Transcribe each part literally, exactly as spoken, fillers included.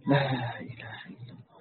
لا إله إلا الله.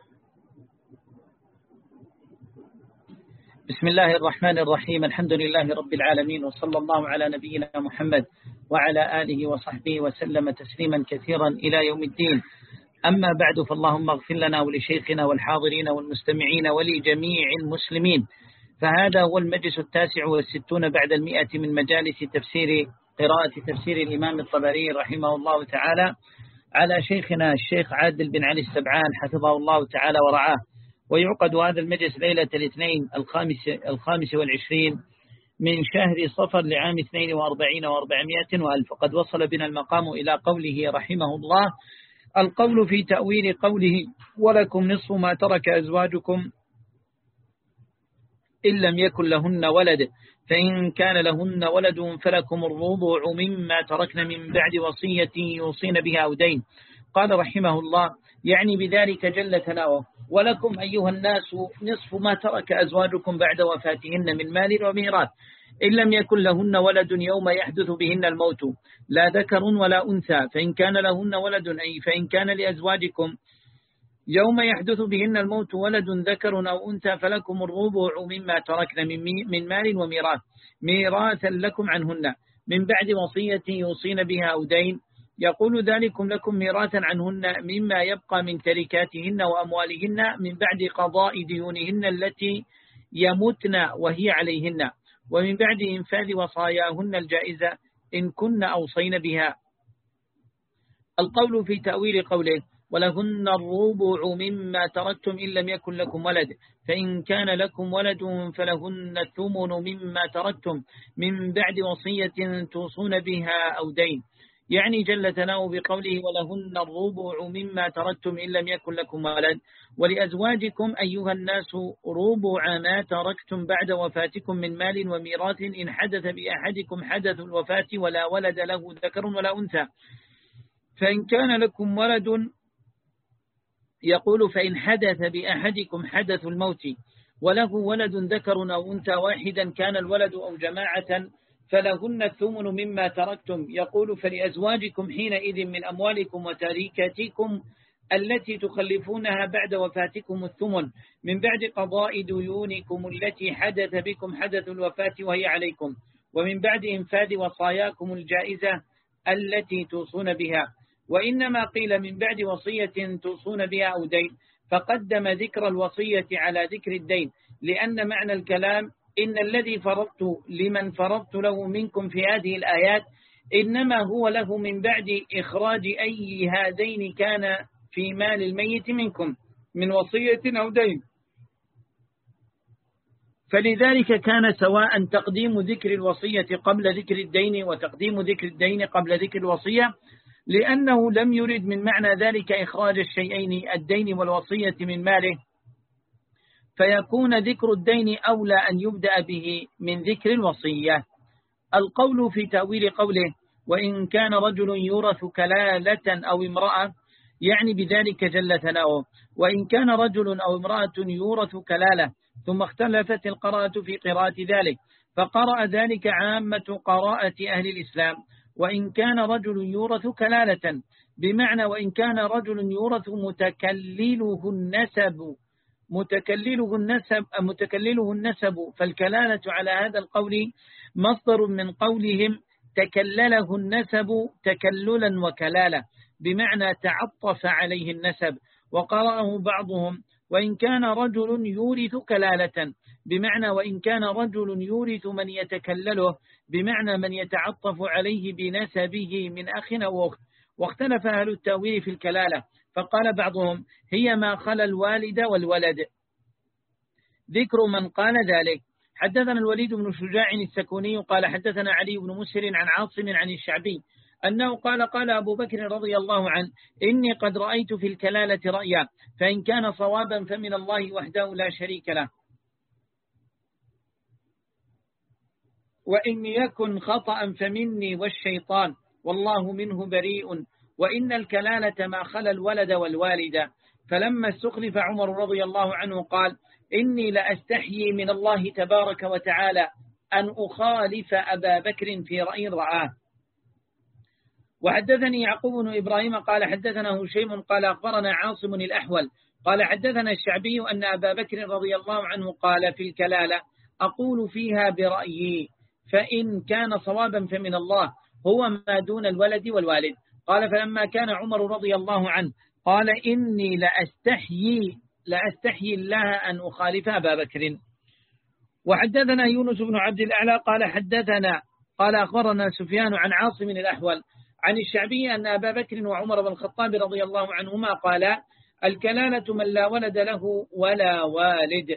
بسم الله الرحمن الرحيم. الحمد لله رب العالمين، وصلى الله على نبينا محمد وعلى آله وصحبه وسلم تسليما كثيرا إلى يوم الدين. أما بعد، فاللهم اغفر لنا ولشيخنا والحاضرين والمستمعين ولجميع المسلمين. فهذا هو المجلس التاسع والستون بعد المئة من مجالس تفسير قراءة تفسير الإمام الطبري رحمه الله تعالى على شيخنا الشيخ عادل بن علي السبعان حفظه الله تعالى ورعاه. ويعقد هذا المجلس ليلة الاثنين الخامس, الخامس والعشرين من شهر صفر لعام اثنين وأربعين وأربعمائة وألف. وقد وصل بنا المقام إلى قوله رحمه الله: القول في تأويل قوله ولكم نصف ما ترك أزواجكم إن لم يكن لهن ولد، فإن كان لهن ولد فلكم الربع مما تركن من بعد وصية يوصين بها أو دين. قال رحمه الله: يعني بذلك جل ثناؤه: ولكم أيها الناس نصف ما ترك أزواجكم بعد وفاتهن من مال وميراث، إن لم يكن لهن ولد يوم يحدث بهن الموت، لا ذكر ولا أنثى، فإن كان لهن ولد أي فإن كان لأزواجكم يوم يحدث بهن الموت ولد ذكر أو أنثى فلكم الربع مما تركن من مال وميراث ميراثا لكم عنهن من بعد وصية يوصين بها أو دين. يقول ذلكم لكم ميراثا عنهن مما يبقى من تركاتهن وأموالهن من بعد قضاء ديونهن التي يمتن وهي عليهن، ومن بعد إنفاذ وصاياهن الجائزة إن كن أوصين بها. القول في تأويل قوله: ولهن الربع مما تركتم إن لم يكن لكم ولد، فإن كان لكم ولد فلهن الثمن مما تركتم من بعد وصية توصون بها أو دين. يعني جل ثناؤه بقوله: ولهن الربع مما تركتم إن لم يكن لكم ولد، ولأزواجكم أيها الناس ربع ما تركتم بعد وفاتكم من مال وميراث إن حدث بأحدكم حدث الوفاة ولا ولد له ذكر ولا أنثى، فإن كان لكم ولد، يقول: فإن حدث بأحدكم حدث الموت وله ولد ذكر أو أنثى واحدا كان الولد أو جماعة فلهن الثمن مما تركتم. يقول: فلأزواجكم حينئذ من أموالكم وتركاتكم التي تخلفونها بعد وفاتكم الثمن من بعد قضاء ديونكم التي حدث بكم حدث الوفاة وهي عليكم، ومن بعد إنفاذ وصاياكم الجائزة التي توصون بها. وإنما قيل من بعد وصية توصون بها أو دين، فقدم ذكر الوصية على ذكر الدين، لأن معنى الكلام إن الذي فرضت لمن فرضت له منكم في هذه الآيات إنما هو له من بعد إخراج أي هذين كان في مال الميت منكم من وصية أو دين، فلذلك كان سواء تقديم ذكر الوصية قبل ذكر الدين وتقديم ذكر الدين قبل ذكر الوصية، لأنه لم يرد من معنى ذلك إخراج الشيئين الدين والوصية من ماله، فيكون ذكر الدين أولى أن يبدأ به من ذكر الوصية. القول في تأويل قوله: وإن كان رجل يورث كلالة أو امرأة، يعني بذلك جل ثناؤه: وإن كان رجل أو امرأة يورث كلالة، ثم اختلفت القراءة في قراءة ذلك، فقرأ ذلك عامة قراءة أهل الإسلام: وإن كان رجل يورث كلالة، بمعنى وإن كان رجل يورث متكلله النسب متكلله النسب متكلله النسب فالكلالة على هذا القول مصدر من قولهم تكلله النسب تكللا وكلالة، بمعنى تعطف عليه النسب. وقرأه بعضهم: وإن كان رجل يورث كلالة، بمعنى وإن كان رجل يورث من يتكلله، بمعنى من يتعطف عليه بنسبه من أخ أو أخت. واختلف أهل التأويل في الكلالة، فقال بعضهم: هي ما خلا الوالد والولد. ذكر من قال ذلك: حدثنا الوليد بن شجاع السكوني قال حدثنا علي بن مسهر عن عاصم عن الشعبي أنه قال: قال أبو بكر رضي الله عنه: إني قد رأيت في الكلالة رأيا، فإن كان صوابا فمن الله وحده لا شريك له، وإن يكن خطأ فمني والشيطان والله منه بريء، وإن الكلالة ما خلا الولد والوالدة. فلما استخلف عمر رضي الله عنه قال: إني لأستحيي من الله تبارك وتعالى أن أخالف أبا بكر في رأي رآه. وحدثني يعقوب بن إبراهيم قال حدثنا هشيم قال أخبرنا عاصم الأحول قال حدثنا الشعبي أن أبا بكر رضي الله عنه قال في الكلالة أقول فيها برأيي فإن كان صوابا فمن الله هو ما دون الولد والوالد. قال فلما كان عمر رضي الله عنه قال إني لأستحيي لأستحيي الله أن أخالف أبا بكر. وحدثنا يونس بن عبد الأعلى قال حدثنا قال أخبرنا سفيان عن عاصم الأحول عن الشعبي أن أبا بكر وعمر بن الخطاب رضي الله عنهما قال الكلالة من لا ولد له ولا والد.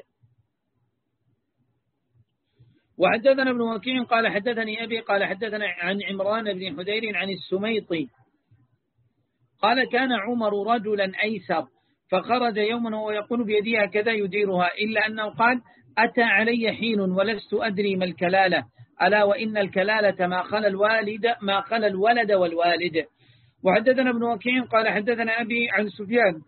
وحدثنا ابن وكيع قال حدثني أبي قال حدثنا عن عمران بن حدير عن السميطي قال كان عمر رجلا أيسر فخرج يوما وهو يقول بيديها كذا يديرها إلا أنه قال أتى علي حين ولست أدري ما الكلالة ألا وإن الكلالة ما خلا الوالد ما خلا الولد والوالد. وحدثنا ابن وكيع قال حدثنا أبي عن سفيان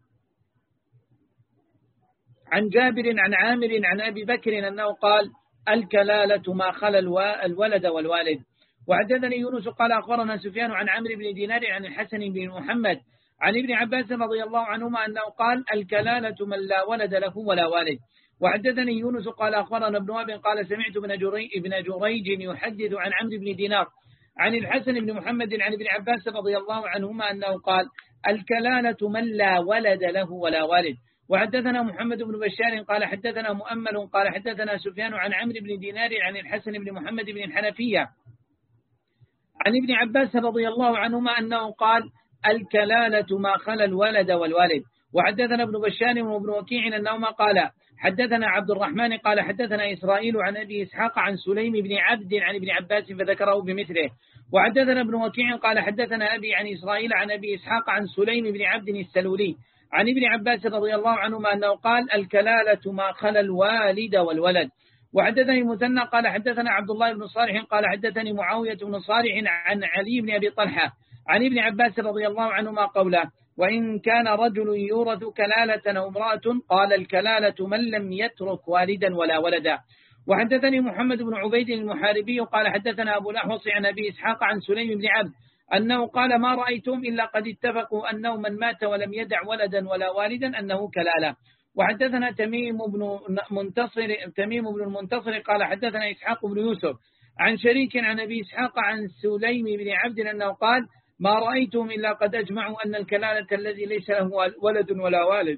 عن جابر عن عامر عن أبي بكر أنه قال الكلالة ما خلا الولد والوالد. وحدثني يونس قال أخبرنا سفيان عن عمرو بن دينار عن الحسن بن محمد عن ابن عباس رضي الله عنهما أنه قال الكلالة من لا ولد له ولا والد. وحدثني يونس قال أخبرنا ابن وهب قال سمعت ابن جريج يحدث عن عمرو بن دينار عن الحسن بن محمد عن ابن عباس رضي الله عنهما أنه قال الكلالة من لا ولد له ولا والد. وحدثنا محمد بن بشار قال حدثنا مؤمل قال حدثنا سفيان عن عمرو بن دينار عن الحسن بن محمد بن الحنفية عن ابن عباس رضي الله عنهما أنه قال الكلالة ما خلا الولد والوالد. وحدثنا ابن بشار وابن وكيع أنهما قال حدثنا عبد الرحمن قال حدثنا إسرائيل عن أبي إسحاق عن سليم بن عبد عن ابن عباس فذكره بمثله. وحدثنا ابن وكيع قال حدثنا أبي عن إسرائيل عن أبي إسحاق عن سليم بن عبد السلولي عن ابن عباس رضي الله عنهما أنه قال الكلالة ما خلا الوالد والولد. وحدثني مثنى قال حدثنا عبد الله بن صالح قال حدثني معاوية بن صالح عن علي بن أبي طلحة عن ابن عباس رضي الله عنهما قوله وإن كان رجل يورث كلالة أو امرأة قال الكلالة من لم يترك والدا ولا ولدا. وحدثني محمد بن عبيد المحاربي قال حدثنا أبو الأحوص عن أبي إسحاق عن سليم بن عبد أنه قال ما رأيتم إلا قد اتفقوا أنه من مات ولم يدع ولدا ولا والدا أنه كلالة. وحدثنا تميم بن منتصر تميم بن المنتصر قال حدثنا إسحاق بن يوسف عن شريك عن أبي إسحاق عن سليم بن عبد أنه قال ما رأيتم إلا قد أجمعوا أن الكلالة الذي ليس له ولد ولا والد.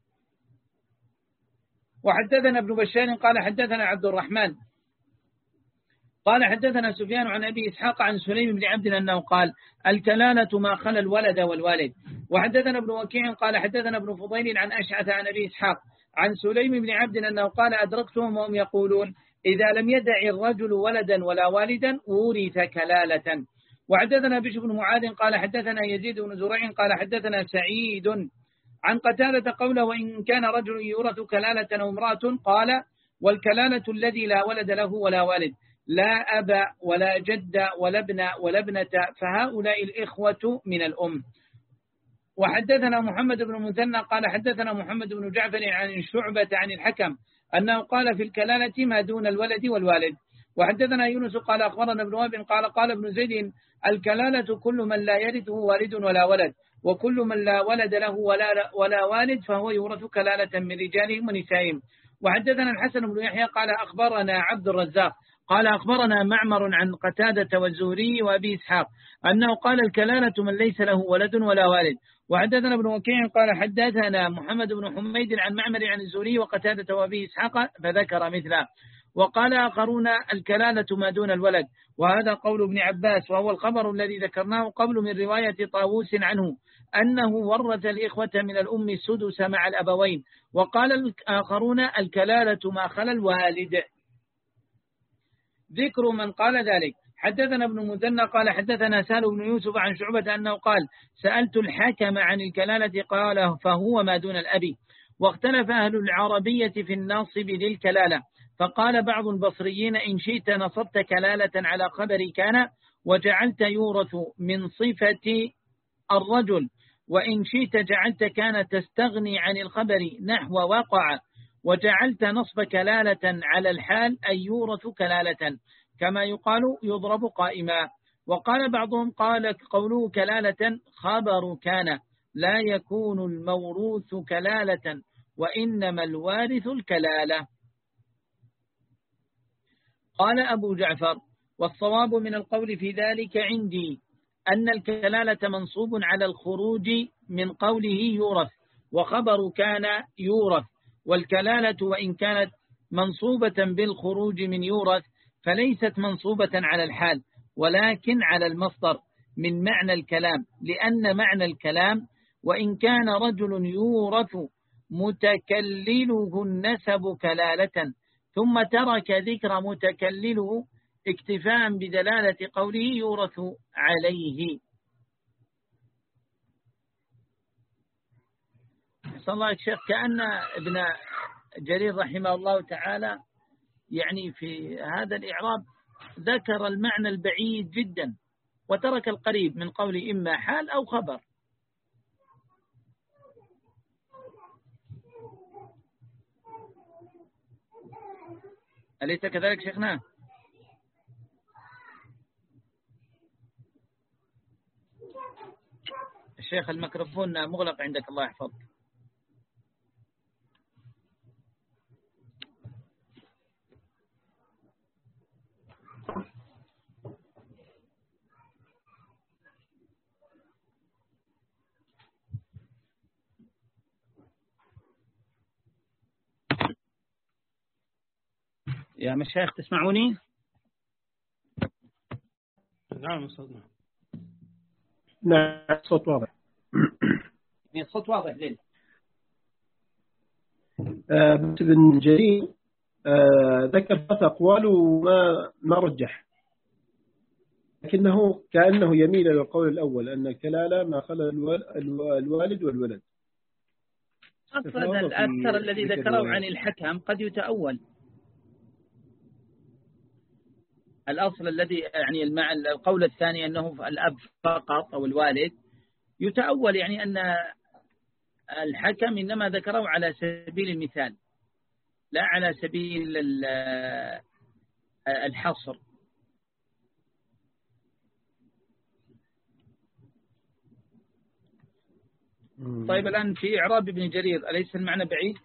وحدثنا ابن بشار قال حدثنا عبد الرحمن قال حدثنا سفيان عن أبي إسحاق عن سليم بن عبد أنه قال الكلالة ما خلا الولد والوالد. وحدثنا ابن وكيع قال حدثنا ابن فضيل عن أشعث عن أبي إسحاق عن سليم بن عبد أنه قال أدركتهم وهم يقولون إذا لم يدع الرجل ولدا ولا والدا ورث كلالة. وحدثنا بشر بن معاذ قال حدثنا يزيد بن زريع قال حدثنا سعيد عن قتادة قوله وإن كان رجل يورث كلالة أو امرأة قال والكلالة الذي لا ولد له ولا والد لا أب ولا جد ولا ابن ولا ابنة فهؤلاء الإخوة من الأم. وحدثنا محمد بن المثنى قال حدثنا محمد بن جعفر عن شعبة عن الحكم أنه قال في الكلالة ما دون الولد والوالد. وحدثنا يونس قال أخبرنا ابن وهب قال قال ابن زيد الكلالة كل من لا يرثه والد ولا ولد وكل من لا ولد له ولا, ولا والد فهو يورث كلالة من رجالهم ونسائهم. وحدثنا الحسن بن يحيى قال أخبرنا عبد الرزاق قال أخبرنا معمر عن قتادة والزهري وأبي إسحاق أنه قال الكلالة من ليس له ولد ولا والد. وحدثنا ابن وكيع قال حدثنا محمد بن حميد عن معمر عن الزهري وقتادة وأبي إسحاق فذكر مثله. وقال آخرون الكلالة ما دون الولد وهذا قول ابن عباس وهو الخبر الذي ذكرناه قبل من رواية طاووس عنه أنه ورث الإخوة من الأم السدس مع الأبوين. وقال الآخرون الكلالة ما خلا الوالد. ذكر من قال ذلك حدثنا ابن مثنى قال حدثنا سهل بن يوسف عن شعبة أنه قال سألت الحكم عن الكلالة قال فهو ما دون الأب. واختلف أهل العربية في الناصب للكلالة فقال بعض البصريين إن شئت نصبت كلالة على خبر كان وجعلت يورث من صفة الرجل وإن شئت جعلت كان تستغني عن الخبر نحو وقع وجعلت نصب كلالة على الحال أي يورث كلالة كما يقال يضرب قائما. وقال بعضهم قال قوله كلالة خبر كان لا يكون الموروث كلالة وإنما الوارث الكلالة. قال أبو جعفر والصواب من القول في ذلك عندي أن الكلالة منصوب على الخروج من قوله يورث، وخبر كان يورث، والكلالة وإن كانت منصوبة بالخروج من يورث فليست منصوبة على الحال ولكن على المصدر من معنى الكلام، لأن معنى الكلام وإن كان رجل يورث متكلله النسب كلالة ثم ترك ذكر متكلله اكتفاء بدلالة قوله يورث عليه. صلى الله عليه الشيخ كأن ابن جرير رحمه الله تعالى يعني في هذا الإعراب ذكر المعنى البعيد جدا وترك القريب من قول إما حال أو خبر. أليس كذلك شيخنا؟ الشيخ الميكروفون مغلق عندك الله يحفظك. يا مشايخ تسمعوني؟ نعم أستاذنا. نعم الصوت واضح. الصوت واضح ليه؟ آه بس ابن جرير آه ذكر ثلاث أقوال وما ما رجح، لكنه كأنه يميل إلى القول الأول أن الكلالة ما خلا الوالد والولد. أصلا الأكثر الذي ذكره عن الحكم قد يتأول. الأصل الذي يعني المع القول الثاني أنه الأب فقط أو الوالد يتأول، يعني أن الحكم إنما ذكره على سبيل المثال لا على سبيل الحصر. طيب الآن في إعراب ابن جرير أليس المعنى بعيد؟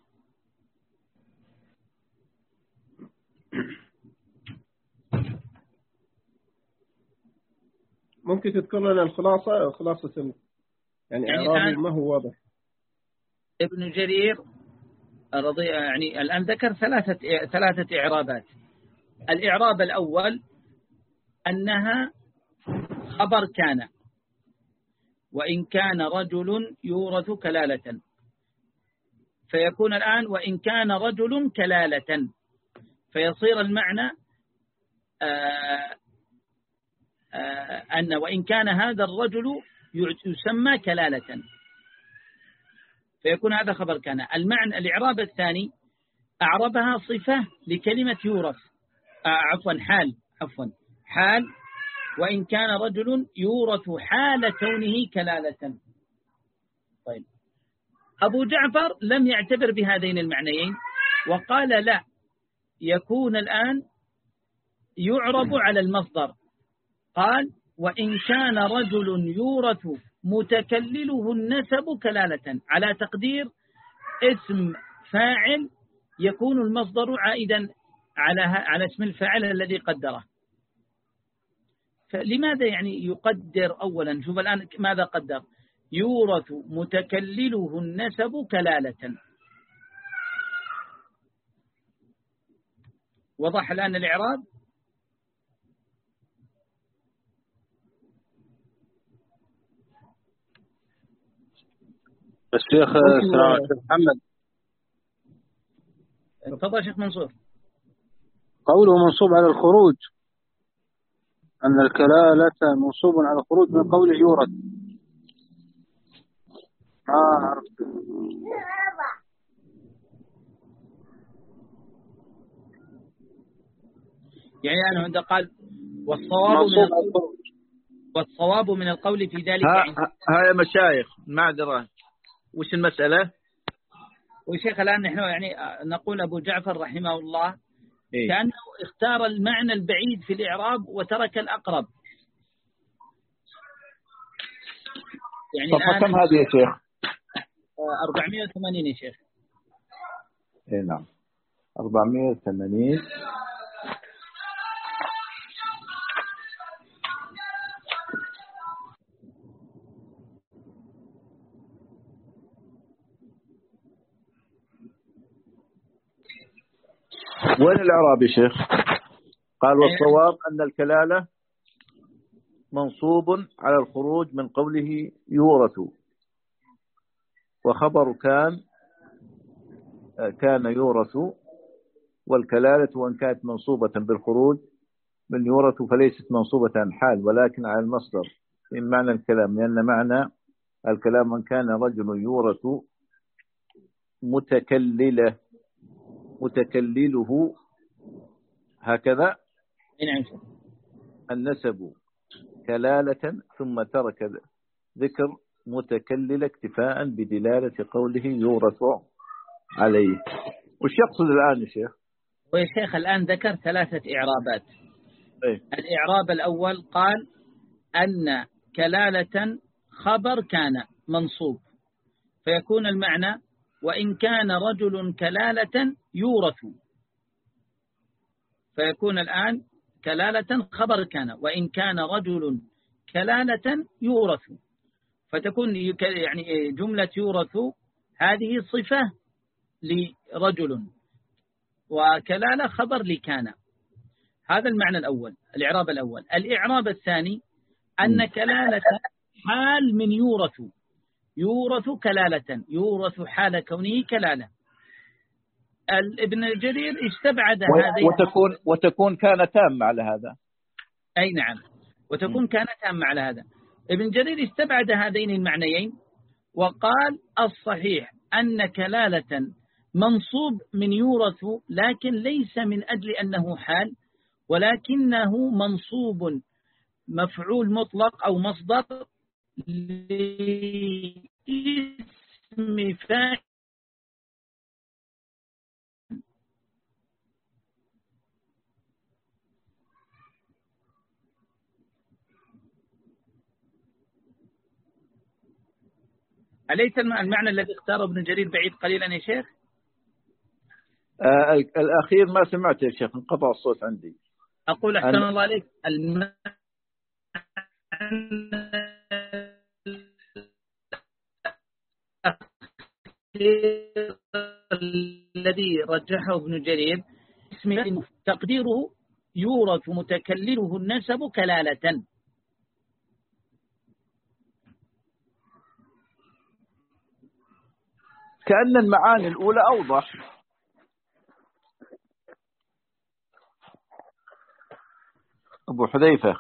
ممكن تذكر لنا الخلاصة خلاصة يعني, يعني إعرابه ما هو واضح. ابن جرير رضي يعني الآن ذكر ثلاثة ثلاثة إعرابات. الإعراب الأول أنها خبر كان وإن كان رجل يورث كلالة، فيكون الآن وإن كان رجل كلالة، فيصير المعنى آآ آآ أن وإن كان هذا الرجل يسمى كلالة، فيكون هذا خبر كان. المعنى الإعراب الثاني أعربها صفة لكلمة يورث، عفوا حال عفوا حال وإن كان رجل يورث حال كونه كلالة. طيب أبو جعفر لم يعتبر بهذين المعنيين وقال لا، يكون الآن يعرب على المصدر. قال وإن كان رجل يورث متكلله النسب كلالة، على تقدير اسم فاعل يكون المصدر عائدا على على اسم الفاعل الذي قدره. فلماذا يعني يقدر أولا؟ شوف الآن ماذا قدر؟ يورث متكلله النسب كلالة. وضح الآن الإعراب؟ الشيخ السلام عليكم محمد. تفضل شيخ منصور. قوله منصوب على الخروج، أن الكلالة منصوب على الخروج من قوله يورث. آه عرفت. يعني أنا عند قال والصواب من القول والصواب من القول في ذلك. ها يا مشايخ معذرة، وش المسألة؟ وشيخ الآن نحن يعني نقول أبو جعفر رحمه الله إيه؟ كأنه اختار المعنى البعيد في الإعراب وترك الأقرب. يعني صفحة الآن كم هذه يا شيخ؟ أربعمائة وثمانين يا شيخ. اي نعم أربعمائة وثمانين. وين الإعراب يا شيخ؟ قال والصواب أن الكلالة منصوب على الخروج من قوله يورث، وخبر كان كان يورث، والكلالة وإن كانت منصوبة بالخروج من يورث فليست منصوبة عن حال ولكن على المصدر من معنى الكلام، لأن معنى الكلام من كان رجل يورث متكلله متكلله هكذا النسب كلالة ثم ترك ذكر متكلل اكتفاء بدلالة قوله يورث عليه. وش يقصد الآن يا شيخ؟ ويا شيخ الآن ذكر ثلاثة إعرابات. أيه؟ الإعراب الأول قال أن كلالة خبر كان منصوب، فيكون المعنى وإن كان رجل كلالة يورث، فيكون الآن كلالة خبر كان وإن كان رجل كلالة يورث، فتكون يعني جملة يورث هذه صفة لرجل وكلالة خبر لكان. هذا المعنى الأول، الإعراب الأول. الإعراب الثاني أن كلالة حال من يورث، يورث كلالة، يورث حال كونه كلالة. ابن جرير استبعد هذه وتكون وتكون كان تام على هذا. أي نعم، وتكون كان تام على هذا. ابن جرير استبعد هذين المعنيين وقال الصحيح أن كلالة منصوب من يورث، لكن ليس من أجل أنه حال، ولكنه منصوب مفعول مطلق أو مصدر لاسم فاعل. أليس المعنى الذي اختاره ابن جرير بعيد قليلا يا شيخ؟ آه الأخير ما سمعته يا شيخ، انقطع الصوت عندي. أقول أحسن أنا... الله عليك، المعنى الذي رجحه ابن جرير اسم تقديره يورث متكلله النسب كلالة. كأن المعاني الأولى أوضح. أبو حذيفة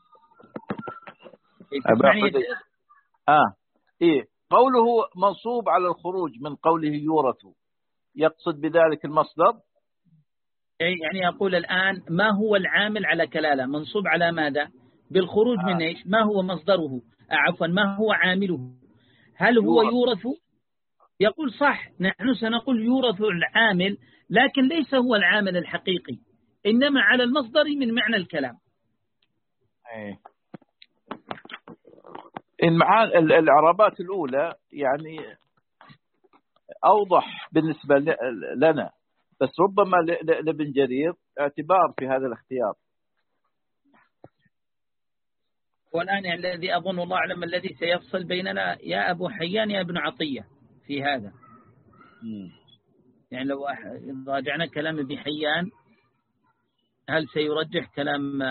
أبو حذيفة آه إيه قوله منصوب على الخروج من قوله يورث يقصد بذلك المصدر؟ يعني يقول الآن ما هو العامل على كلالة؟ منصوب على ماذا؟ بالخروج آه. من إيش؟ ما هو مصدره؟ عفوا ما هو عامله؟ هل هو يورث؟ يقول صح، نحن سنقول يورث العامل، لكن ليس هو العامل الحقيقي، إنما على المصدر من معنى الكلام. ايه المعاني الإعرابات الأولى يعني أوضح بالنسبة لنا، بس ربما لابن جرير اعتبار في هذا الاختيار. والآن الذي أظن الله أعلم الذي سيفصل بيننا يا أبو حيان يا ابن عطية في هذا. م. يعني لو راجعنا كلام ابن حيان هل سيرجح كلام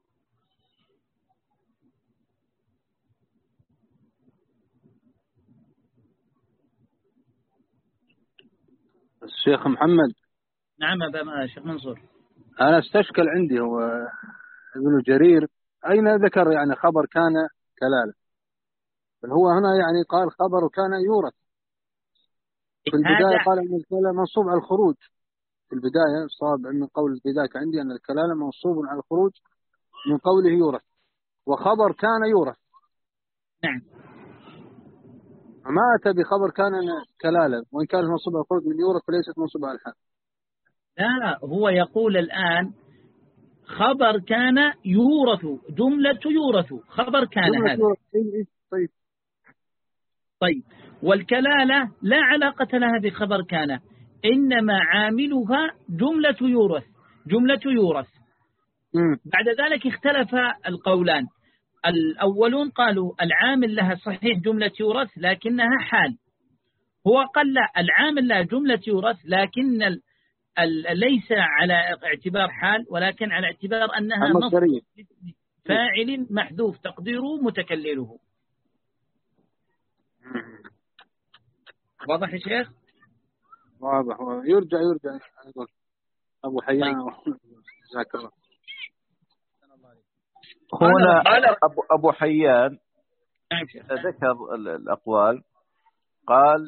الشيخ محمد؟ نعم أبا شيخ منصور. أنا استشكل عندي هو ابن جرير أين ذكر يعني خبر كان كلالة؟ بل هو هنا يعني قال خبر كان يورث في البداية، قال أن الكلالة منصوب على الخروج في البداية. صاب من قول البداية عندي أن الكلالة منصوب على الخروج من قوله يورث، وخبر كان يورث. نعم. ما أتى بخبر كان كلالة، وإن كانت منصوبة على الخروج من يورث فليست منصوبة على الحال. لا، هو يقول الآن خبر كان يورث، جملة يورث خبر كان هذا. طيب طيب، والكلالة لا علاقة لها بخبر كان، إنما عاملها جملة يورث، جملة يورث. بعد ذلك اختلف القولان. الأولون قالوا العامل لها صحيح جملة يورث لكنها حال، هو قال لا، العامل لها جملة يورث لكن ال ال ليس على اعتبار حال ولكن على اعتبار أنها مصدر فاعل محذوف تقديره متكلله. واضح يا شيخ؟ واضح. يرجع يرجع أبو حيان. جزاك الله. هنا أبو, أبو حيان ذكر الأقوال، قال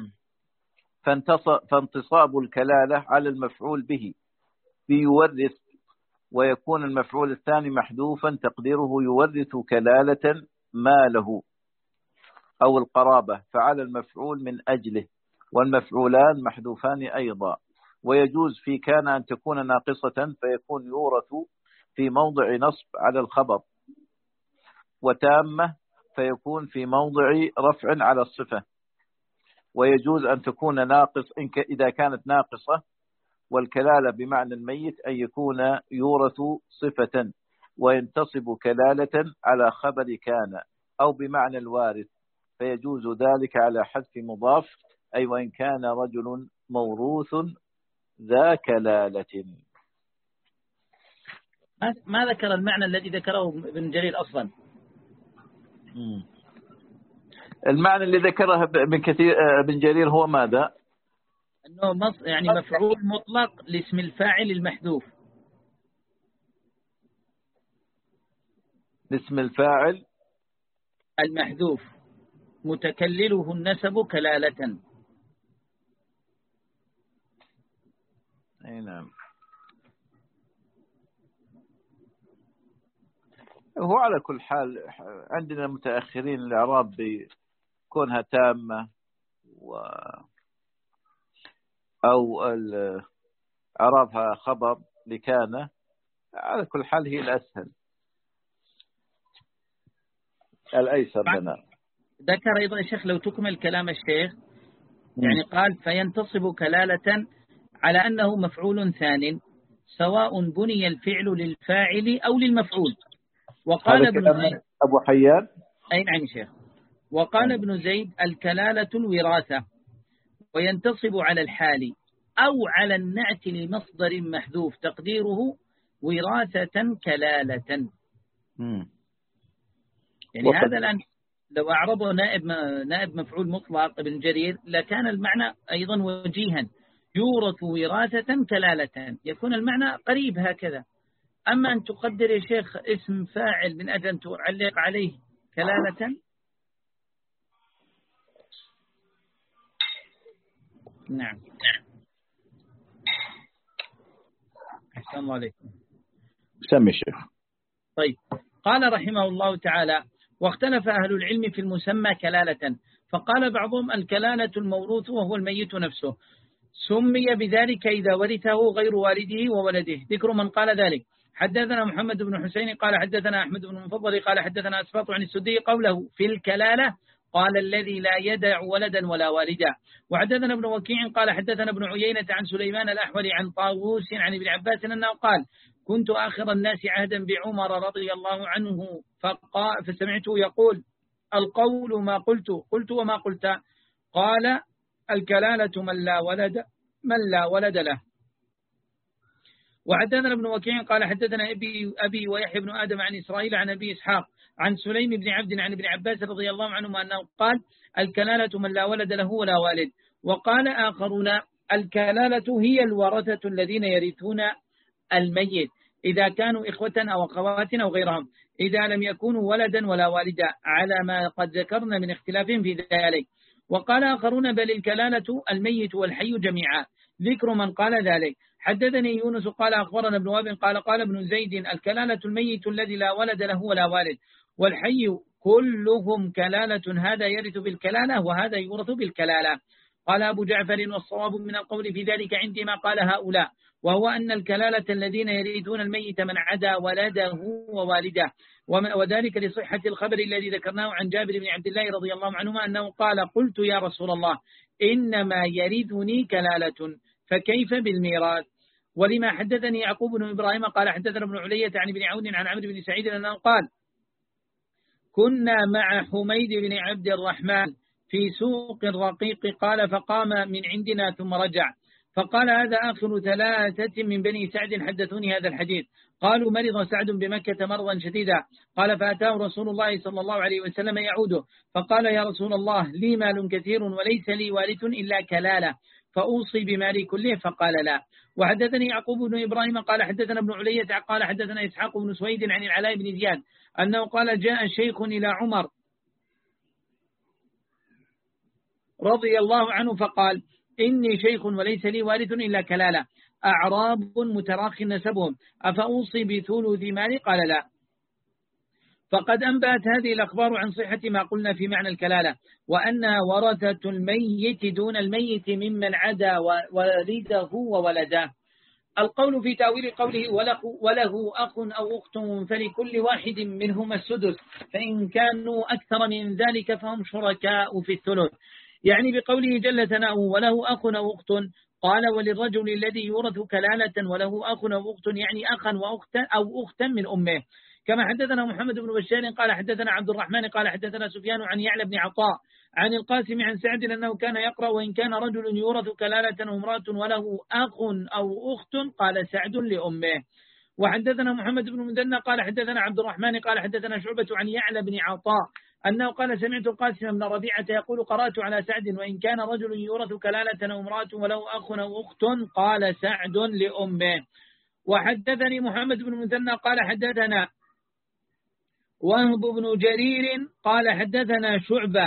فانتصاب الكلالة على المفعول به بيورث، ويكون المفعول الثاني محذوفا تقديره يورث كلالة ماله أو القرابة، فعلى المفعول من أجله، والمفعولان محذوفان أيضا. ويجوز في كان أن تكون ناقصة فيكون يورث في موضع نصب على الخبر، وتامة فيكون في موضع رفع على الصفة. ويجوز أن تكون ناقص إذا كانت ناقصة، والكلالة بمعنى الميت أن يكون يورث صفة وينتصب كلالة على خبر كان، أو بمعنى الوارث، فيجوز ذلك على حذف مضاف، أي وإن كان رجل موروث ذا كلالة. ما ذكر المعنى الذي ذكره ابن جرير أصلا. مم. المعنى اللي ذكره ابن كثير ابن جرير هو ماذا؟ أنه مص... يعني مفعول مطلق لاسم الفاعل المحذوف. لاسم الفاعل المحذوف متكلله النسب كلالة. أي نعم. هو على كل حال عندنا متأخرين الإعراب بكونها تامة و أو إعرابها خبر لكان، على كل حال هي الأسهل الأيسر لنا. ذكر أيضا الشيخ لو تكمل كلام الشيخ، يعني قال فينتصب كلالة على أنه مفعول ثان سواء بني الفعل للفاعل أو للمفعول. وقال ابن زيد أبو حيان أي نعم شيخ. وقال ابن زيد الكلالة الوراثة، وينتصب على الحال أو على النعت لمصدر محذوف تقديره وراثة كلالة. مم. يعني وقد... هذا الآن لو أعرضه نائب نائب مفعول مطلق ابن جرير لكان المعنى أيضا وجيها، يورث وراثة كلالة، يكون المعنى قريب هكذا. أما أن تقدر يا شيخ اسم فاعل من أجل أن تعلق عليه كلالة، نعم. أحسن الله عليكم. سمي الشيخ. طيب، قال رحمه الله تعالى واختلف أهل العلم في المسمى كلالة، فقال بعضهم الكلالة الموروث وهو الميت نفسه، سمي بذلك إذا ورثه غير والده وولده. ذكر من قال ذلك: حدثنا محمد بن حسين قال حدثنا أحمد بن المفضل قال حدثنا أسباط عن السدي قوله في الكلالة قال الذي لا يدع ولدا ولا والدا. وحدثنا ابن وكيع قال حدثنا ابن عيينة عن سليمان الأحولي عن طاووس عن ابن عباس أنه قال كنت آخر الناس عهدا بعمر رضي الله عنه فقال فسمعته يقول القول ما قلت قلت وما قلت قال الكلالة من لا ولد من لا ولد له. وحدثنا ابن وكيع قال حدثنا أبي, أبي ويحيى بن آدم عن إسرائيل عن أبي إسحاق عن سليم بن عبد عن ابن عباس رضي الله عنهما أنه قال الكلالة من لا ولد له ولا والد. وقال آخرون الكلالة هي الورثة الذين يرثون الميت إذا كانوا إخوة أو أخوات أو غيرهم إذا لم يكونوا ولدا ولا والدا، على ما قد ذكرنا من اختلافهم في ذلك. وقال آخرون بل الكلالة الميت والحي جميعا. ذكر من قال ذلك: حدثني يونس قال أخبرنا ابن وهب قال قال ابن زيد الكلالة الميت الذي لا ولد له ولا والد، والحي كلهم كلالة، هذا يرث بالكلالة وهذا يورث بالكلالة. قال أبو جعفر والصواب من القول في ذلك عندي ما قال هؤلاء، وهو أن الكلالة الذين يريدون الميت من عدا ولده ووالده، وذلك لصحة الخبر الذي ذكرناه عن جابر بن عبد الله رضي الله عنهما أنه قال قلت يا رسول الله إنما يرثني كلالة فكيف بالميراث؟ ولما حدثني يعقوب بن إبراهيم قال حدثنا ابن علية عن ابن عون عن عمرو بن سعيد أنه قال كنا مع حميد بن عبد الرحمن في سوق الرقيق قال فقام من عندنا ثم رجع فقال هذا آخر ثلاثة من بني سعد حدثوني هذا الحديث. قالوا مرض سعد بمكة مرضا شديدا قال فأتاه رسول الله صلى الله عليه وسلم يعوده فقال يا رسول الله لي مال كثير وليس لي وارث إلا كلالة فأوصي بمالي كله فقال لا. وحدثني يعقوب بن إبراهيم قال حدثنا ابن علية قال حدثنا إسحاق بن سويد عن العلاء بن زياد أنه قال جاء شيخ إلى عمر رضي الله عنه فقال إني شيخ وليس لي وارث إلا كلالة أعراب متراخ نسبهم أفأوصي بثلث مالي قال لا. فقد أنبأت هذه الأخبار عن صحة ما قلنا في معنى الكلالة وأنها ورثة الميت دون الميت ممن عدا والده وولده. القول في تأويل قوله وله, وله أخ أو أخت فلكل واحد منهما السدس فإن كانوا أكثر من ذلك فهم شركاء في الثلث، يعني بقوله جل ثناؤه وله أخ أو أخت قال وللرجل الذي يورث كلالة وله أخ أو أخت يعني أخا وأختا أو أختا من أمه. كما حدثنا محمد بن بشار قال حدثنا عبد الرحمن قال حدثنا سفيان عن يعلى بن عطاء عن القاسم عن سعد أنه كان يقرأ وإن كان رجل يورث كلالة وامرأة وله أخ أو أخت قال سعد لأمه. وحدثنا محمد بن مدنى قال حدثنا عبد الرحمن قال حدثنا شعبة عن يعلى بن عطاء أنه قال سمعت القاسم بن ربيعة يقول قرأت على سعد وإن كان رجل يورث كلالة وامرأة وله أخ أو أخت قال سعد لأمه. وحدثني محمد بن مدنى قال حدثنا وهب بن جرير قال حدثنا شعبة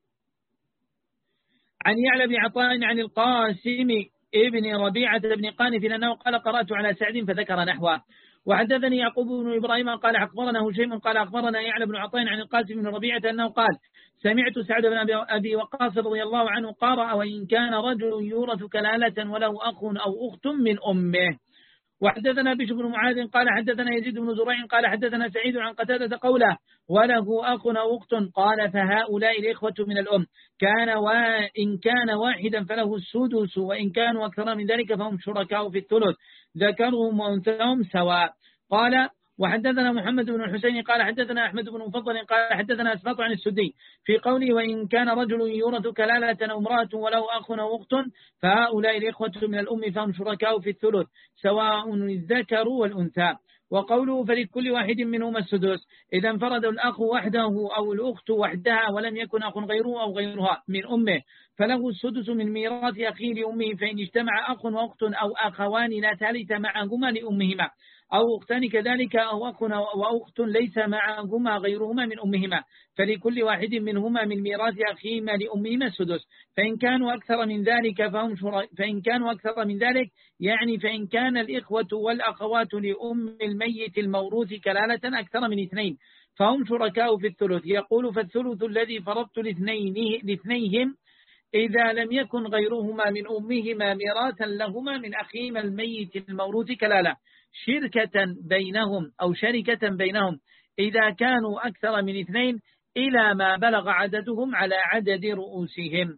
عن يعلى بن عطاء عن القاسم ابن ربيعة بن قانف أنه قال قرأت على سعد فذكر نحوه. وحدثني يعقوب بن إبراهيم قال أخبرنا هشيم قال أخبرنا يعلى بن عطاء عن القاسم بن ربيعة أنه قال سمعت سعد بن أبي وقاص رضي الله عنه قرأ وإن كان رجل يورث كلالة وله أخ أو أخت من أمه. وحدثنا بشر بن معاذ قال حدثنا يزيد بن زريع قال حدثنا سعيد عن قتادة قوله وله أخ أو أخت قال فهؤلاء الإخوة من الأم كان وإن كان واحدا فله السدس وإن كانوا أكثر من ذلك فهم شركاء في الثلث ذكرهم وأنثاهم سواء. قال وحدثنا محمد بن الحسين قال حدثنا أحمد بن مفضل قال حدثنا أسباط عن السدي في قوله وإن كان رجل يورث كلالة أو امرأة وله أخ أو أخت فهؤلاء الإخوة من الأم فهم شركاء في الثلث سواء الذكر والأنثى. وقوله فلكل واحد منهما السدس إذا انفرد الأخ وحده أو الأخت وحدها ولم يكن أخ غيره أو غيرها من أمه فله السدس من ميراث أخيه لأمه فإن اجتمع أخ وأخت أو أخوان لا ثالث معهما لأمهما أو أختان كذلك أو أخ وأخت ليس معهما غيرهما من أمهما فلكل واحد منهما من ميراث أخيهما لأمهما السدس فإن كانوا أكثر من ذلك فهم شركاء فإن كانوا أكثر من ذلك يعني فإن كان الإخوة والأخوات لأم الميت الموروث كلالة أكثر من اثنين فهم شركاء في الثلث. يقول فالثلث الذي فرضت لاثنيهم إذا لم يكن غيرهما من أمهما ميراثا لهما من أخيهما الميت الموروث كلالة شركة بينهم أو شركة بينهم إذا كانوا أكثر من اثنين إلى ما بلغ عددهم على عدد رؤوسهم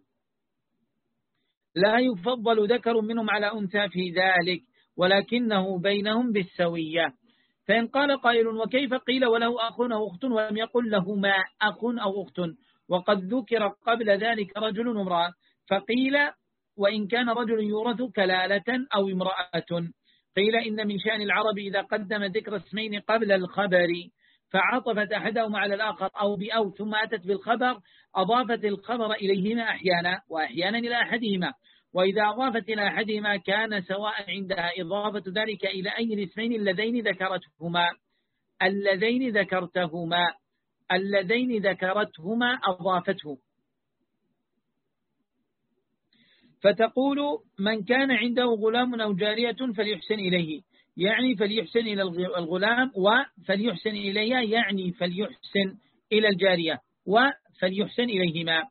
لا يفضل ذكر منهم على أنثى في ذلك ولكنه بينهم بالسوية. فإن قال قائل وكيف قيل وله أخ أو أخت ولم يقل لهما أخ أو أخت وقد ذكر قبل ذلك رجل وامرأة فقيل وإن كان رجل يورث كلالة أو امرأة قيل إن من شأن العرب إذا قدم ذكر اسمين قبل الخبر فعطفت أحدهما على الآخر أو بأو ثم أتت بالخبر أضافت الخبر إليهما أحيانا وأحيانا إلى أحدهما وإذا أضافت إلى أحدهما كان سواء عندها إضافة ذلك إلى أي الاسمين اللذين ذكرتهما اللذين ذكرتهما اللذين ذكرتهما أضافته. فتقول من كان عنده غلام أو جارية فليحسن إليه يعني فليحسن إلى الغلام وفليحسن إليها يعني فليحسن إلى الجارية وفليحسن إليهما.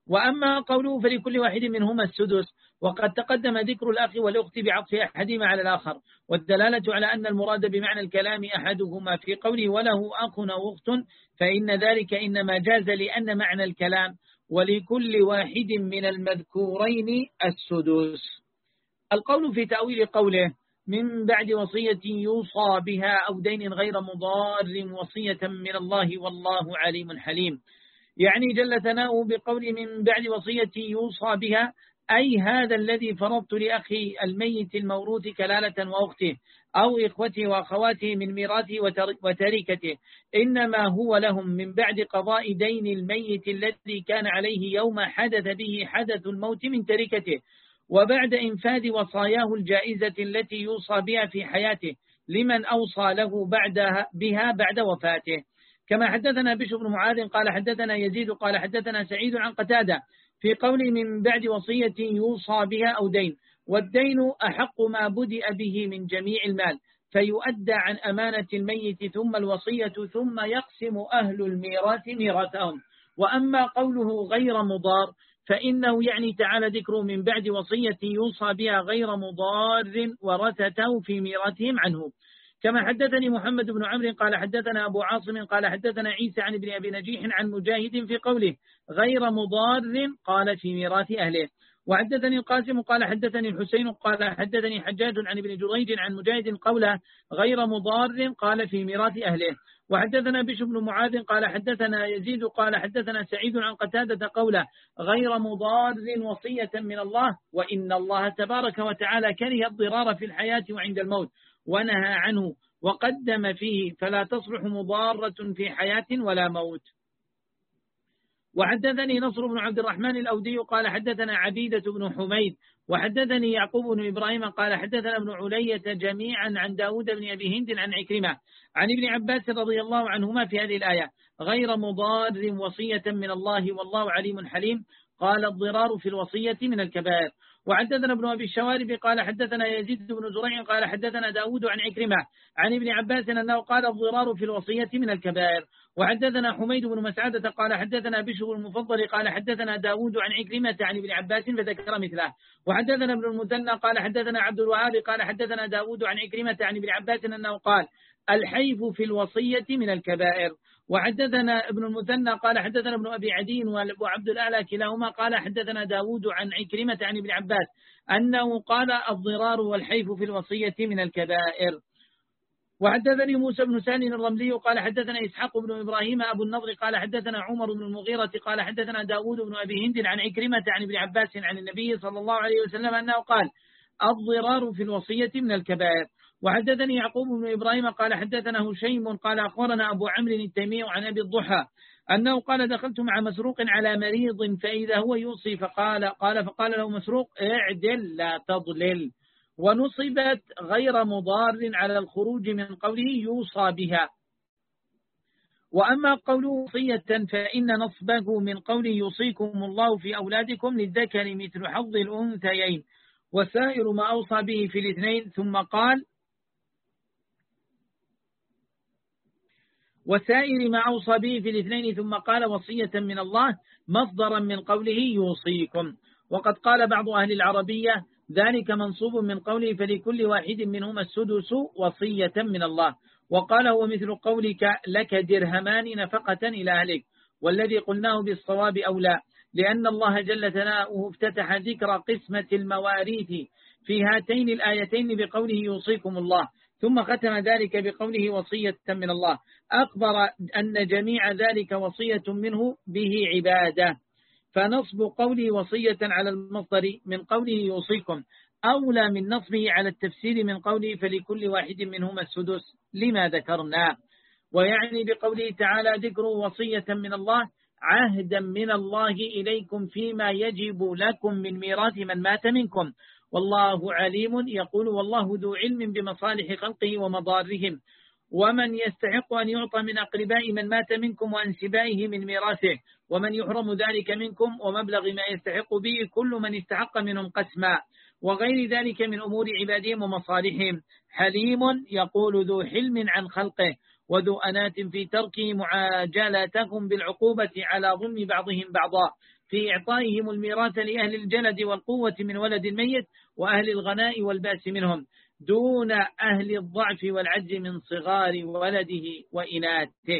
وأما قوله فلكل واحد منهما السدس، وقد تقدم ذكر الأخ والأخت بعطف أحدهما على الآخر، والدلالة على أن المراد بمعنى الكلام أحدهما في قوله وله أخ أو أخت، فإن ذلك إنما جاز لأن معنى الكلام ولكل واحد من المذكورين السدس. القول في تأويل قوله من بعد وصية يوصى بها أو دين غير مضار وصية من الله والله عليم حليم، يعني جل ثناؤه بقول من بعد وصية يوصى بها، أي هذا الذي فرضت لأخي الميت الموروث كلالة وأخته أو إخوته وأخواته من ميراثه وتركته، إنما هو لهم من بعد قضاء دين الميت الذي كان عليه يوم حدث به حدث الموت من تركته، وبعد إنفاذ وصاياه الجائزة التي يوصى بها في حياته لمن أوصى له بعدها بها بعد وفاته. كما حدثنا بشر بن معاذ قال حدثنا يزيد قال حدثنا سعيد عن قتادة في قول من بعد وصية يوصى بها أو دين، والدين أحق ما بدأ به من جميع المال فيؤدى عن أمانة الميت ثم الوصية ثم يقسم أهل الميراث ميراثهم. وأما قوله غير مضار فإنه يعني تعالى ذكره من بعد وصية يوصى بها غير مضار ورثته في ميراثهم عنه. كما حدثني محمد بن عمرو قال حدثنا أبو عاصم قال حدثنا عيسى عن ابن أبي نجيح عن مجاهد في قوله غير مضار قال في ميراث أهله. وحدثني القاسم قال حدثني الحسين قال حدثني حجاج عن ابن جريج عن مجاهد قوله غير مضار قال في ميراث أهله. وحدثنا بشر بن معاذ قال حدثنا يزيد قال حدثنا سعيد عن قتادة قوله غير مضار وصية من الله، وإن الله تبارك وتعالى كره الضرار في الحياة وعند الموت ونهى عنه وقدم فيه فلا تصلح مضارة في حياة ولا موت. وحدثني نصر بن عبد الرحمن الأودي قال حدثنا عبيدة بن حميد وحدثني يعقوب بن إبراهيم قال حدثنا ابن علية جميعا عن داود بن أبي هند عن عكرمة عن ابن عباس رضي الله عنهما في هذه الآية غير مضار وصية من الله والله عليم حليم، قال الضرار في الوصية من الكبائر. وحدثنا ابن أبي الشوارب قال حدثنا يزيد بن زريع قال حدثنا داود عن عكرمة عن ابن عباس أنه قال الضرار في الوصية من الكبائر. وحدثنا حميد بن مسعدة قال حدثنا بشر المفضل قال حدثنا داود عن عكرمة عن ابن عباس فذكر مثله. وحدثنا ابن المثنى قال حدثنا عبد الوهاب قال حدثنا داود عن عكرمة عن ابن عباس أنه قال الحيف في الوصية من الكبائر. وحدثنا ابن المثنى قال حدثنا ابن أبي عدي وعبد الأعلى كلاهما قال حدثنا داود عن عكرمة عن ابن عباس أنه قال الضرار والحيف في الوصية من الكبائر. وحدثني موسى بن سالم الرملي قال حدثنا إسحاق بن إبراهيم أبو النضر قال حدثنا عمر بن المغيرة قال حدثنا داود بن أبي هند عن عكرمة عن ابن عباس عن النبي صلى الله عليه وسلم أنه قال الضرار في الوصية من الكبائر. وحدثني يعقوب بن إبراهيم قال حدثنا هشيم قال أخبرنا أبو عمرو التيمي عن أبي الضحى أنه قال دخلت مع مسروق على مريض فإذا هو يوصي فقال قال فقال له مسروق اعدل لا تضلل، ونصبت غير مضار على الخروج من قوله يوصى بها. وأما قوله وصية فإن نصبه من قوله يوصيكم الله في أولادكم للذكر مثل حظ الأنثيين وسائر ما أوصى به في الاثنين، ثم قال وسائر ما أوصى به في الاثنين ثم قال وصية من الله مصدرا من قوله يوصيكم. وقد قال بعض أهل العربية ذلك منصوب من قوله فلكل واحد منهما السدس وصية من الله، وقال هو مثل قولك لك درهمان نفقة إلى أهلك، والذي قلناه بالصواب أولى، لأن الله جل ثناؤه افتتح ذكر قسمة المواريث في هاتين الآيتين بقوله يوصيكم الله، ثم ختم ذلك بقوله وصية من الله، أخبر أن جميع ذلك وصية منه به عبادة، فنصب قوله وصية على المصدر من قوله يوصيكم أولى من نصبه على التفسير من قوله فلكل واحد منهما السدس لما ذكرنا. ويعني بقوله تعالى ذكر وصية من الله عهدا من الله إليكم فيما يجب لكم من ميراث من مات منكم، والله عليم يقول والله ذو علم بمصالح خلقه ومضارهم، ومن يستحق أن يعطى من أقرباء من مات منكم وأنسبائه من ميراثه، ومن يحرم ذلك منكم ومبلغ ما يستحق به كل من استحق منهم قسما، وغير ذلك من أمور عبادهم ومصالحهم. حليم يقول ذو حلم عن خلقه، وذو أنات في ترك معاجلتهم بالعقوبة على ظلم بعضهم بعضا في إعطائهم الميراث لأهل الجلد والقوة من ولد الميت وأهل الغناء والباس منهم دون أهل الضعف والعجز من صغار ولده وإناثه.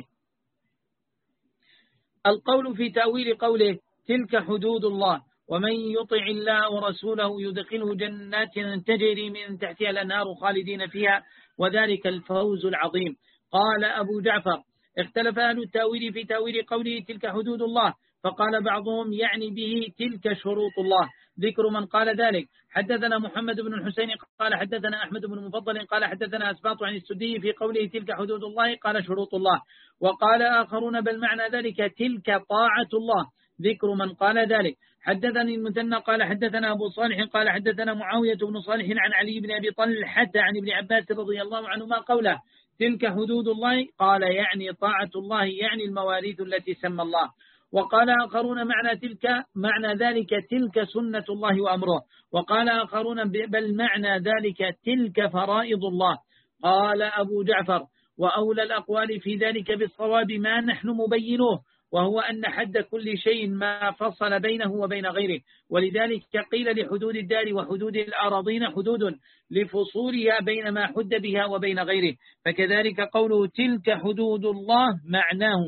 القول في تأويل قوله تلك حدود الله ومن يطع الله ورسوله يدخله جنات تجري من تحتها الأنهار خالدين فيها وذلك الفوز العظيم. قال أبو جعفر اختلف أهل التأويل في تأويل قوله تلك حدود الله، فقال بعضهم يعني به تلك شروط الله. ذكر من قال ذلك: حدثنا محمد بن الحسين قال حدثنا أحمد بن مفضل قال حدثنا أسباط عن السدي في قوله تلك حدود الله قال شروط الله. وقال آخرون بل معنى ذلك تلك طاعة الله. ذكر من قال ذلك: حدثني المثنى قال حدثنا أبو صالح قال حدثنا معاوية بن صالح عن علي بن أبي طلحة عن ابن عباس رضي الله عنهما قوله تلك حدود الله قال يعني طاعة الله يعني المواريث التي سمى الله. وقال آخرون معنى تلك معنى ذلك تلك سنة الله وأمره. وقال آخرون بل معنى ذلك تلك فرائض الله. قال أبو جعفر وأولى الأقوال في ذلك بالصواب ما نحن مبينوه، وهو أن حد كل شيء ما فصل بينه وبين غيره، ولذلك قيل لحدود الدار وحدود الأراضين حدود لفصولها بين ما حد بها وبين غيره. فكذلك قوله تلك حدود الله معناه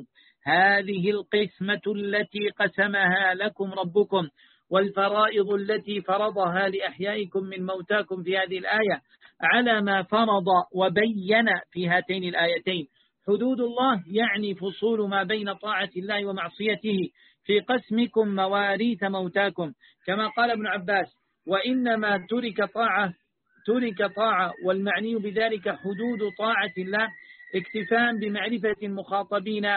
هذه القسمة التي قسمها لكم ربكم والفرائض التي فرضها لأحيائكم من موتاكم في هذه الآية على ما فرض وبين في هاتين الآيتين. حدود الله يعني فصول ما بين طاعة الله ومعصيته في قسمكم مواريث موتاكم، كما قال ابن عباس وإنما ترك طاعة ترك طاعة والمعني بذلك حدود طاعة الله اكتفاء بمعرفة المخاطبين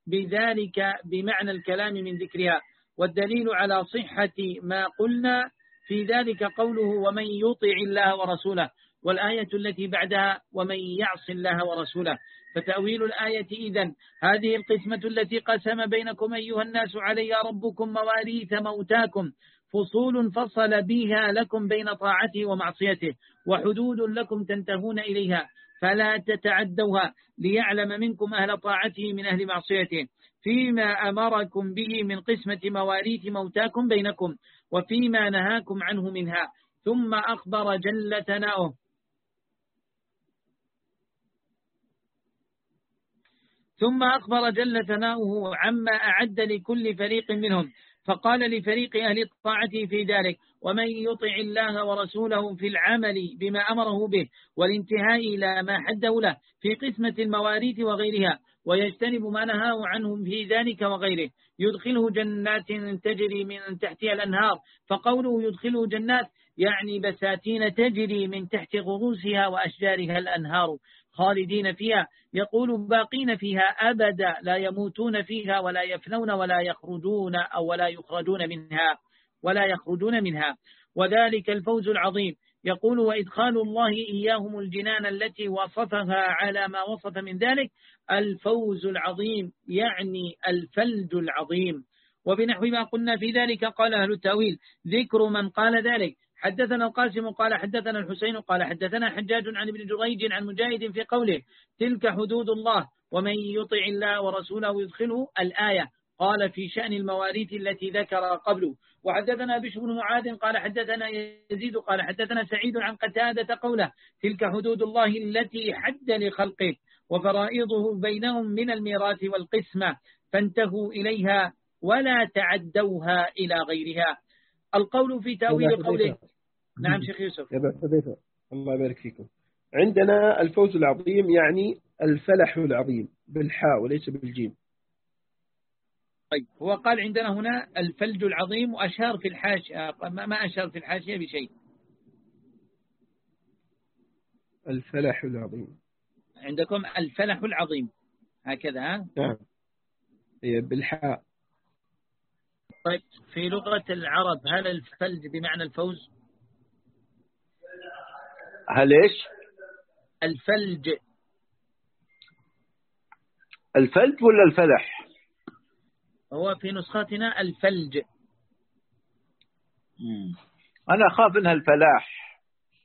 بذلك بمعنى الكلام من ذكرها. والدليل على صحة ما قلنا في ذلك قوله ومن يطع الله ورسوله، والآية التي بعدها ومن يعص الله ورسوله. فتأويل الآية إذن هذه القسمة التي قسم بينكم أيها الناس عليها ربكم مواريث موتاكم فصول فصل بها لكم بين طاعته ومعصيته وحدود لكم تنتهون إليها فلا تتعدوها ليعلم منكم أهل طاعته من أهل معصيته فيما أمركم به من قسمة مواريث موتاكم بينكم وفيما نهاكم عنه منها. ثم أخبر جل ثناؤه ثم أخبر جل ثناؤه عما أعد لكل فريق منهم، فقال لفريق أهل الطاعة في ذلك ومن يطع الله ورسوله في العمل بما أمره به والانتهاء إلى ما حده له في قسمة المواريث وغيرها ويجتنب ما نهاه عنهم في ذلك وغيره يدخله جنات تجري من تحتها الأنهار. فقوله يدخله جنات يعني بساتين تجري من تحت غروسها وأشجارها الأنهار خالدين فيها، يقول باقين فيها أبدا لا يموتون فيها ولا يفنون ولا يخرجون أو ولا يخرجون منها ولا يخرجون منها وذلك الفوز العظيم. يقول وإدخال الله إياهم الجنان التي وصفها على ما وصف من ذلك الفوز العظيم يعني الفلج العظيم. وبنحو ما قلنا في ذلك قال أهل التأويل ذكر من قال ذلك: حدثنا القاسم قال حدثنا الحسين قال حدثنا حجاج عن ابن جريج عن مجاهد في قوله تلك حدود الله ومن يطع الله ورسوله يدخله الآية، قال في شأن المواريث التي ذكر قبله. وحدثنا بشر بن معاذ قال حدثنا يزيد قال حدثنا سعيد عن قتادة قوله تلك حدود الله التي حد لخلقه وفرائضه بينهم من الميراث والقسمة فانتهوا إليها ولا تعدوها إلى غيرها. القول في تأويل قوله. نعم شيخ يوسف. يا حذيفة الله يبارك فيكم. عندنا الفوز العظيم يعني الفلح العظيم بالحاء وليس بالجيم. طيب هو قال عندنا هنا الفلج العظيم وأشار في الحاشية ما أشار في الحاشية بشيء. الفلح العظيم عندكم الفلح العظيم هكذا ها؟ نعم بالحاء. طيب في لغة العرب هل الفلج بمعنى الفوز؟ هل إيش؟ الفلج الفلج ولا الفلح؟ هو في نسختنا الفلج. مم. أنا أخاف إنها الفلاح.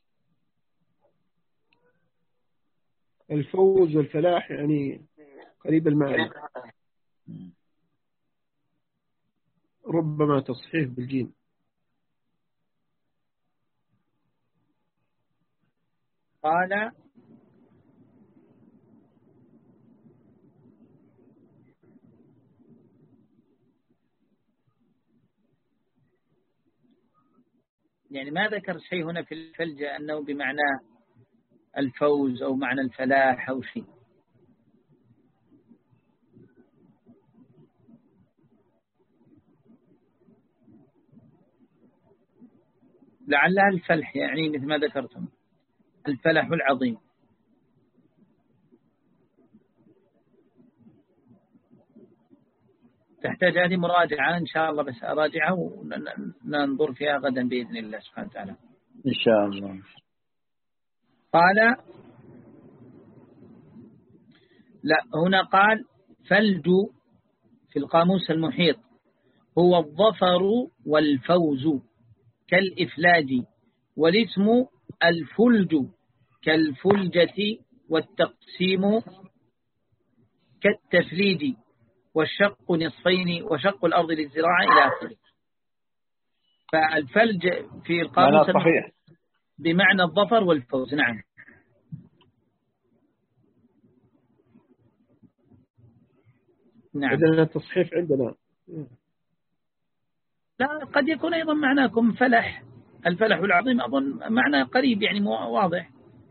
الفوز والفلاح يعني قريب المعنى. ربما تصحيح بالجيم. قال يعني ما ذكر شيء هنا في الفلج أنه بمعنى الفوز أو معنى الفلاح أو شيء. لعلها الفلح يعني مثل ما ذكرتم، الفلح العظيم. تحتاج هذه مراجعة إن شاء الله، بس أراجعها وننظر فيها غدا بإذن الله سبحانه وتعالى إن شاء الله. قال لا، هنا قال فلج في القاموس المحيط هو الظفر والفوز كالإفلاج، والاسم الفلج كالفلجة والتقسيم كالتفليج والشق نصفين وشق الأرض للزراعة إلى آخره. فالفلج في القاموس صحيح بمعنى الظفر والفوز. نعم. نعم. إذن التصحيف عندنا لا، قد يكون أيضا معناكم فلح، الفلح العظيم أظن معنى قريب يعني واضح.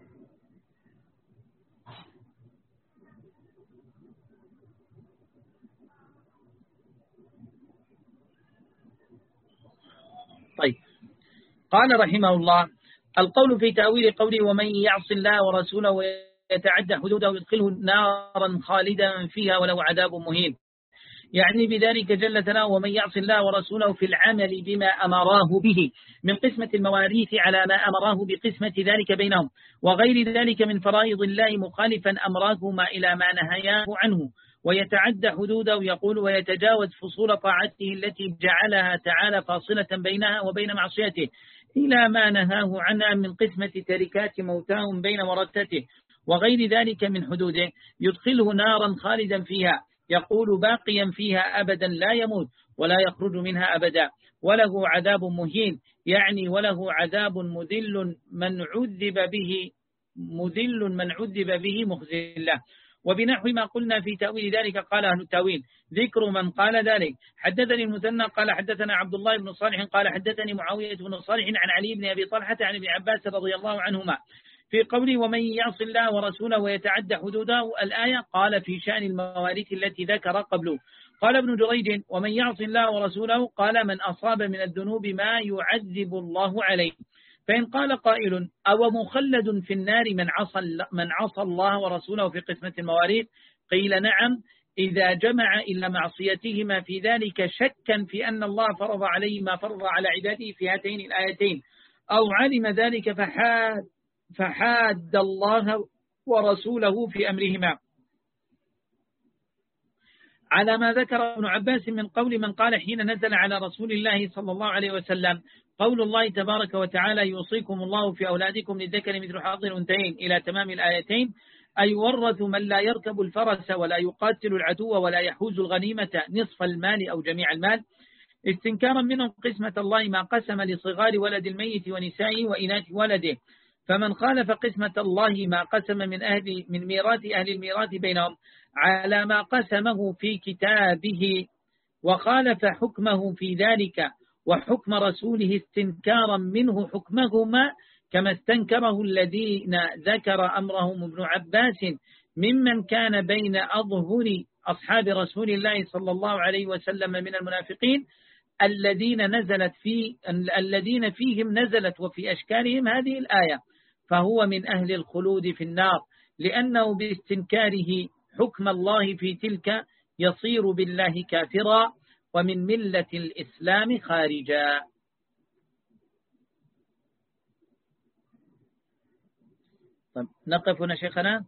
طيب، قال رحمه الله القول في تأويل قوله ومن يعص الله ورسوله ويتعدى حدوده يدخله نارا خالدا فيها وله عذاب مهين، يعني بذلك جل ثناؤه ومن يعص الله ورسوله في العمل بما أمراه به من قسمة المواريث على ما أمراه بقسمة ذلك بينهم وغير ذلك من فرائض الله مخالفا أمراهما إلى ما نهياه عنه ويتعدى حدوده يقول ويتجاوز فصول طاعته التي جعلها تعالى فاصلة بينها وبين معصيته إلى ما نهاه عنها من قسمة تركات موتاهم بين ورثته وغير ذلك من حدوده يدخله نارا خالدا فيها، يقول باقيا فيها أبدا لا يموت ولا يخرج منها أبدا وله عذاب مهين، يعني وله عذاب مذل من عذب به مذل من عذب به مخزي الله. وبنحو ما قلنا في تأويل ذلك قال أهل التأويل ذكر من قال ذلك. حدثني المثنى قال حدثنا عبد الله بن صالح قال حدثني معاوية بن صالح عن علي بن أبي طلحة عن ابن عباس رضي الله عنهما في قوله ومن يعص الله ورسوله ويتعدى حدوده الآية قال في شأن المواريث التي ذكر قبله. قال ابن جريج ومن يعص الله ورسوله قال من أصاب من الذنوب ما يعذب الله عليه. فإن قال قائل أو مخلد في النار من عصى من عصى الله ورسوله في قسمة المواريث قيل نعم إذا جمع إلى معصيتهما في ذلك شكا في أن الله فرض عليه ما فرض على عباده في هاتين الآيتين أو علم ذلك فحاد فحاد الله ورسوله في أمرهما على ما ذكر ابن عباس من قول من قال حين نزل على رسول الله صلى الله عليه وسلم قول الله تبارك وتعالى يوصيكم الله في أولادكم للذكر مثل حظ الأنثيين إلى تمام الآيتين أي ورث من لا يركب الفرس ولا يقاتل العدو ولا يحوز الغنيمة نصف المال أو جميع المال استنكارا منهم قسمة الله ما قسم لصغار ولد الميت ونسائه وإناث ولده. فمن خالف قسمة الله ما قسم من أهل من ميراث أهل الميراث بينهم على ما قسمه في كتابه وخالف حكمه في ذلك وحكم رسوله استنكارا منه حكمهما كما استنكره الذين ذكر أمرهم ابن عباس ممن كان بين أظهر أصحاب رسول الله صلى الله عليه وسلم من المنافقين الذين نزلت في الذين فيهم نزلت وفي أشكالهم هذه الآية فهو من أهل الخلود في النار لأنه باستنكاره حكم الله في تلك يصير بالله كافرا ومن ملة الإسلام خارجا. طيب نقف هنا شيخنا.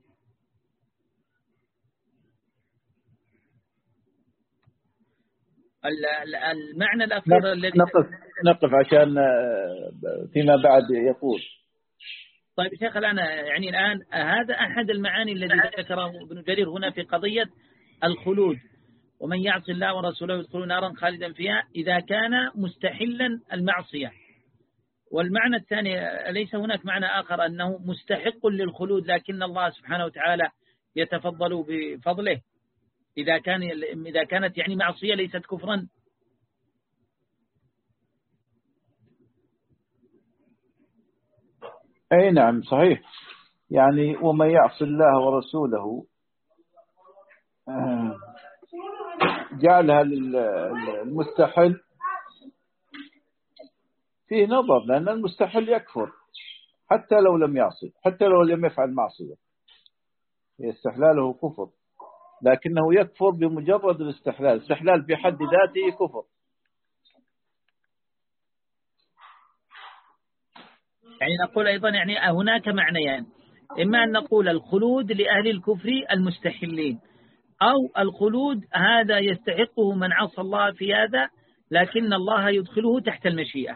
المعنى الأخير الذي نقف نقف عشان فيما بعد يقول. طيب شيخ الآن يعني الآن هذا أحد المعاني الذي ذكره ابن جرير هنا في قضية الخلود، ومن يعص الله ورسوله يدخل نارا خالدا فيها إذا كان مستحلا المعصية. والمعنى الثاني ليس هناك معنى آخر أنه مستحق للخلود لكن الله سبحانه وتعالى يتفضل بفضله إذا كان إذا كانت يعني معصية ليست كفرا. أي نعم صحيح. يعني ومن يعص الله ورسوله جعلها للمستحل فيه نظر، لأن المستحل يكفر حتى لو لم يعصي، حتى لو لم يفعل معصية استحلاله كفر، لكنه يكفر بمجرد الاستحلال. الاستحلال في حد ذاته كفر. يعني نقول أيضا يعني هناك معنيان، يعني إما أن نقول الخلود لأهل الكفر المستحلين، أو الخلود هذا يستحقه من عصى الله في هذا لكن الله يدخله تحت المشيئة.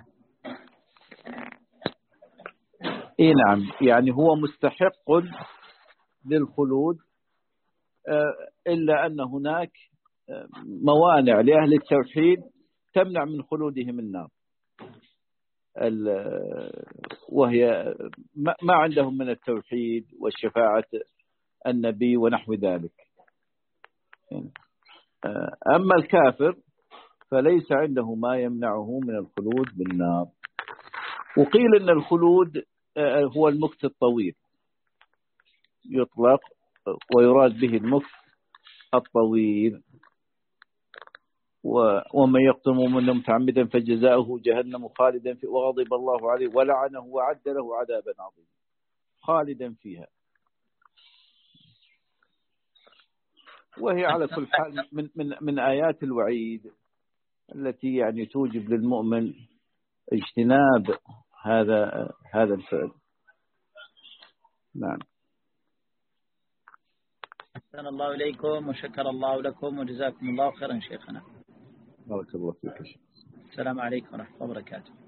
إيه نعم، يعني هو مستحق للخلود إلا أن هناك موانع لأهل التوحيد تمنع من خلودهم النار، وهي ما عندهم من التوحيد والشفاعة النبي ونحو ذلك. أما الكافر فليس عنده ما يمنعه من الخلود بالنار. وقيل أن الخلود هو المكث الطويل، يطلق ويراد به المكث الطويل. ومن يقتل مؤمنا متعمدا فجزاؤه جهنم خالدا فيها وغضب الله عليه ولعنه وعد له عذابا عظيما خالدا فيها. وهي على كل حال من من من آيات الوعيد التي يعني توجب للمؤمن اجتناب هذا هذا الفعل. نعم. أحسن الله إليكم وشكر الله لكم وجزاكم الله خيرا شيخنا. بارك الله فيك. السلام عليكم ورحمة الله وبركاته.